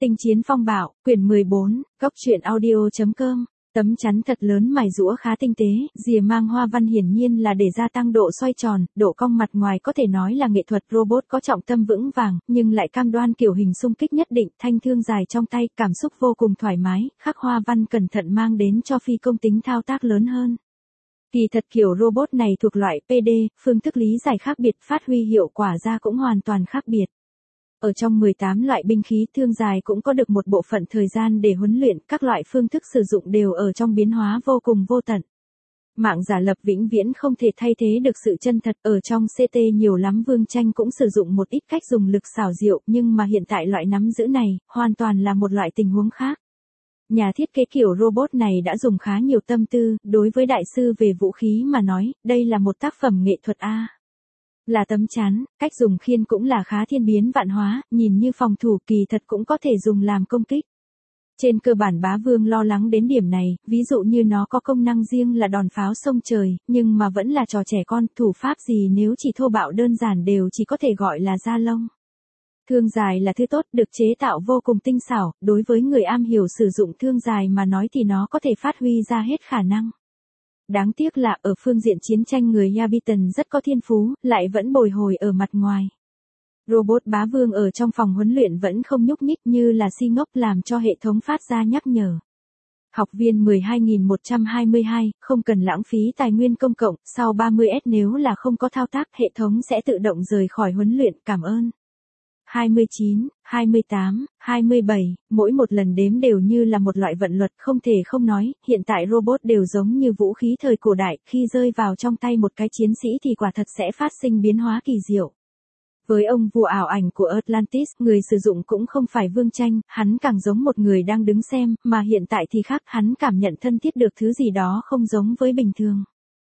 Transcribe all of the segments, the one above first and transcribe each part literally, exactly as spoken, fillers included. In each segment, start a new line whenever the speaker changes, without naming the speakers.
Tinh chiến phong bạo, quyển mười bốn, góc truyện audio.com. Tấm chắn thật lớn mài rũa khá tinh tế, rìa mang hoa văn hiển nhiên là để gia tăng độ xoay tròn, độ cong mặt ngoài có thể nói là nghệ thuật robot có trọng tâm vững vàng, nhưng lại cam đoan kiểu hình xung kích nhất định, thanh thương dài trong tay, cảm xúc vô cùng thoải mái, khắc hoa văn cẩn thận mang đến cho phi công tính thao tác lớn hơn. Kỳ thật kiểu robot này thuộc loại pê đê, phương thức lý giải khác biệt, phát huy hiệu quả ra cũng hoàn toàn khác biệt. Ở trong mười tám loại binh khí thương dài cũng có được một bộ phận thời gian để huấn luyện, các loại phương thức sử dụng đều ở trong biến hóa vô cùng vô tận. Mạng giả lập vĩnh viễn không thể thay thế được sự chân thật, ở trong xê tê nhiều lắm Vương Tranh cũng sử dụng một ít cách dùng lực xảo diệu, nhưng mà hiện tại loại nắm giữ này, hoàn toàn là một loại tình huống khác. Nhà thiết kế kiểu robot này đã dùng khá nhiều tâm tư, đối với đại sư về vũ khí mà nói, đây là một tác phẩm nghệ thuật A. Là tấm chắn, cách dùng khiên cũng là khá thiên biến vạn hóa, nhìn như phòng thủ kỳ thật cũng có thể dùng làm công kích. Trên cơ bản Bá Vương lo lắng đến điểm này, ví dụ như nó có công năng riêng là đòn pháo sông trời, nhưng mà vẫn là trò trẻ con, thủ pháp gì nếu chỉ thô bạo đơn giản đều chỉ có thể gọi là da lông. Thương dài là thứ tốt, được chế tạo vô cùng tinh xảo, đối với người am hiểu sử dụng thương dài mà nói thì nó có thể phát huy ra hết khả năng. Đáng tiếc là ở phương diện chiến tranh người Yabiton rất có thiên phú, lại vẫn bồi hồi ở mặt ngoài. Robot Bá Vương ở trong phòng huấn luyện vẫn không nhúc nhích như là si ngốc làm cho hệ thống phát ra nhắc nhở. Học viên mười hai nghìn một trăm hai mươi hai, không cần lãng phí tài nguyên công cộng, sau ba mươi S nếu là không có thao tác hệ thống sẽ tự động rời khỏi huấn luyện, cảm ơn. hai mươi chín, hai mươi tám, hai mươi bảy, mỗi một lần đếm đều như là một loại vận luật không thể không nói, hiện tại robot đều giống như vũ khí thời cổ đại, khi rơi vào trong tay một cái chiến sĩ thì quả thật sẽ phát sinh biến hóa kỳ diệu. Với ông vua ảo ảnh của Atlantis, người sử dụng cũng không phải Vương Tranh, hắn càng giống một người đang đứng xem, mà hiện tại thì khác, hắn cảm nhận thân thiết được thứ gì đó không giống với bình thường.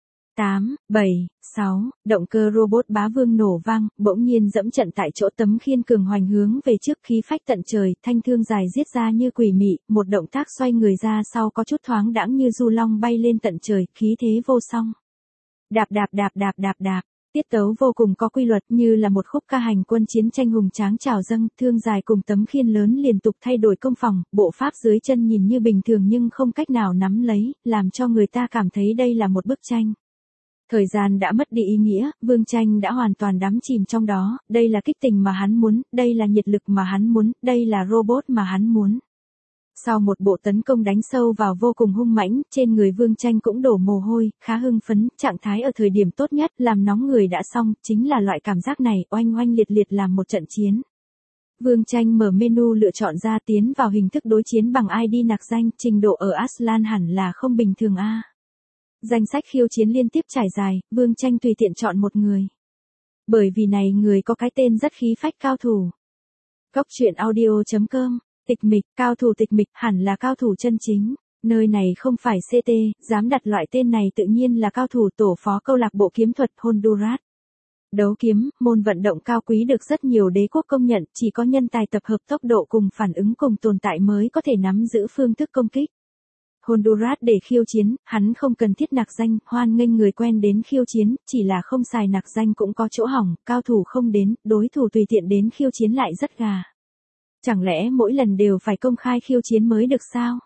tám, bảy, sáu, động cơ robot Bá Vương nổ vang, bỗng nhiên dẫm trận tại chỗ, tấm khiên cường hoành hướng về trước, khí phách tận trời, thanh thương dài giết ra như quỷ mị, một động tác xoay người ra sau có chút thoáng đãng như du long bay lên tận trời, khí thế vô song. Đạp đạp đạp đạp đạp đạp, tiết tấu vô cùng có quy luật như là một khúc ca hành quân chiến tranh hùng tráng trào dâng, thương dài cùng tấm khiên lớn liên tục thay đổi công phòng, bộ pháp dưới chân nhìn như bình thường nhưng không cách nào nắm lấy, làm cho người ta cảm thấy đây là một bức tranh. Thời gian đã mất đi ý nghĩa, Vương Tranh đã hoàn toàn đắm chìm trong đó, đây là kích tình mà hắn muốn, đây là nhiệt lực mà hắn muốn, đây là robot mà hắn muốn. Sau một bộ tấn công đánh sâu vào vô cùng hung mãnh, trên người Vương Tranh cũng đổ mồ hôi, khá hưng phấn, trạng thái ở thời điểm tốt nhất, làm nóng người đã xong, chính là loại cảm giác này, oanh oanh liệt liệt làm một trận chiến. Vương Tranh mở menu lựa chọn ra tiến vào hình thức đối chiến bằng i đê nặc danh, trình độ ở Aslan hẳn là không bình thường a. Danh sách khiêu chiến liên tiếp trải dài, Vương Tranh tùy tiện chọn một người. Bởi vì này người có cái tên rất khí phách, cao thủ. Góc truyện audio.com, tịch mịch, cao thủ tịch mịch, hẳn là cao thủ chân chính. Nơi này không phải xê tê, dám đặt loại tên này tự nhiên là cao thủ tổ phó câu lạc bộ kiếm thuật Honduras. Đấu kiếm, môn vận động cao quý được rất nhiều đế quốc công nhận, chỉ có nhân tài tập hợp tốc độ cùng phản ứng cùng tồn tại mới có thể nắm giữ phương thức công kích. Honduras để khiêu chiến, hắn không cần thiết nặc danh, hoan nghênh người quen đến khiêu chiến, chỉ là không xài nặc danh cũng có chỗ hỏng, cao thủ không đến, đối thủ tùy tiện đến khiêu chiến lại rất gà. Chẳng lẽ mỗi lần đều phải công khai khiêu chiến mới được sao?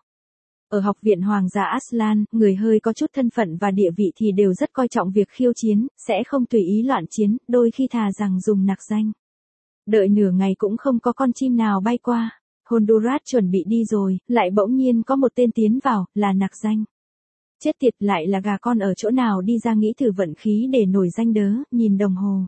Ở học viện Hoàng gia Aslan, người hơi có chút thân phận và địa vị thì đều rất coi trọng việc khiêu chiến, sẽ không tùy ý loạn chiến, đôi khi thà rằng dùng nặc danh. Đợi nửa ngày cũng không có con chim nào bay qua. Honduras chuẩn bị đi rồi, lại bỗng nhiên có một tên tiến vào, là nặc danh. Chết tiệt, lại là gà con ở chỗ nào đi ra, nghĩ thử vận khí để nổi danh đớ, nhìn đồng hồ.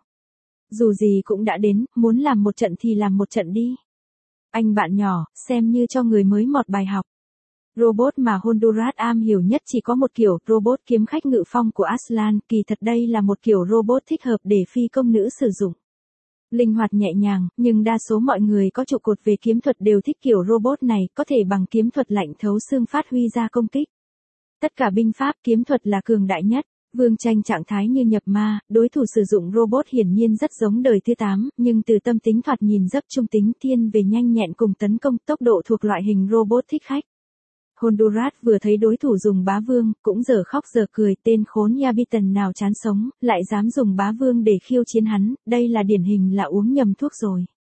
Dù gì cũng đã đến, muốn làm một trận thì làm một trận đi. Anh bạn nhỏ, xem như cho người mới một bài học. Robot mà Honduras am hiểu nhất chỉ có một kiểu, robot kiếm khách ngự phong của Aslan, kỳ thật đây là một kiểu robot thích hợp để phi công nữ sử dụng. Linh hoạt nhẹ nhàng, nhưng đa số mọi người có trụ cột về kiếm thuật đều thích kiểu robot này, có thể bằng kiếm thuật lạnh thấu xương phát huy ra công kích. Tất cả binh pháp kiếm thuật là cường đại nhất. Vương Tranh trạng thái như nhập ma, đối thủ sử dụng robot hiển nhiên rất giống đời thứ tám, nhưng từ tâm tính thoạt nhìn rất trung tính, thiên về nhanh nhẹn cùng tấn công, tốc độ thuộc loại hình robot thích khách. Honduras vừa thấy đối thủ dùng Bá Vương, cũng giờ khóc giờ cười, tên khốn Yabiton nào chán sống, lại dám dùng Bá Vương để khiêu chiến hắn, đây là điển hình là uống nhầm thuốc rồi.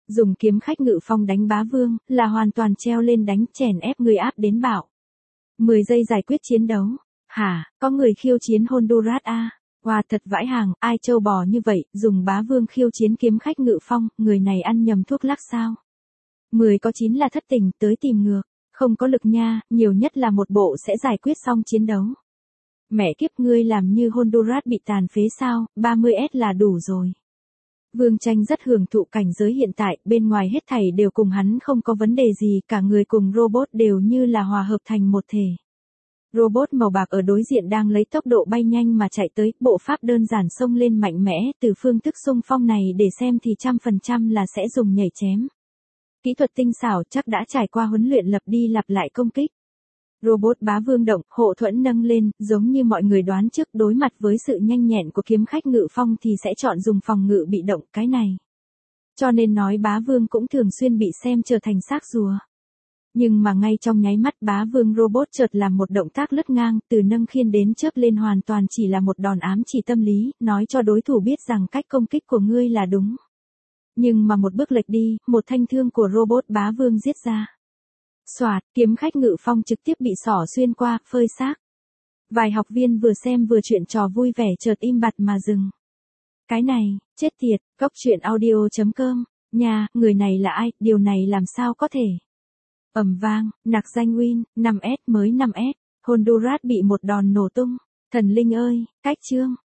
Dùng kiếm khách ngự phong đánh bá vương, là hoàn toàn treo lên đánh chèn ép người áp đến bạo. mười giây giải quyết chiến đấu. Hả, có người khiêu chiến Honduras à? Wow, thật vãi hàng, ai trâu bò như vậy, dùng bá vương khiêu chiến kiếm khách ngự phong, người này ăn nhầm thuốc lắc sao? mười có chín là thất tình, tới tìm ngược. Không có lực nha, nhiều nhất là một bộ sẽ giải quyết xong chiến đấu. Mẹ kiếp, ngươi làm như Honduras bị tàn phế sao, ba mươi S là đủ rồi. Vương Tranh rất hưởng thụ cảnh giới hiện tại, bên ngoài hết thảy đều cùng hắn không có vấn đề gì, cả người cùng robot đều như là hòa hợp thành một thể. Robot màu bạc ở đối diện đang lấy tốc độ bay nhanh mà chạy tới, bộ pháp đơn giản xông lên mạnh mẽ, từ phương thức xung phong này để xem thì trăm phần trăm là sẽ dùng nhảy chém. Kỹ thuật tinh xảo chắc đã trải qua huấn luyện lặp đi lặp lại công kích. Robot bá vương động, hộ thuẫn nâng lên, giống như mọi người đoán trước, đối mặt với sự nhanh nhẹn của kiếm khách ngự phong thì sẽ chọn dùng phòng ngự bị động, cái này. Cho nên nói bá vương cũng thường xuyên bị xem trở thành xác rùa. Nhưng mà ngay trong nháy mắt bá vương robot chợt làm một động tác lướt ngang, từ nâng khiên đến chớp lên hoàn toàn chỉ là một đòn ám chỉ tâm lý, nói cho đối thủ biết rằng cách công kích của ngươi là đúng. Nhưng mà một bước lệch đi, một thanh thương của robot bá vương giết ra. Xoạt, kiếm khách ngự phong trực tiếp bị xỏ xuyên qua, phơi xác. Vài học viên vừa xem vừa chuyện trò vui vẻ chợt im bặt mà dừng. Cái này, chết tiệt, góc truyện audio chấm com, nha, người này là ai, điều này làm sao có thể. Ầm vang, nặc danh win, năm S mới năm S, Honduras bị một đòn nổ tung. Thần linh ơi, cách chương.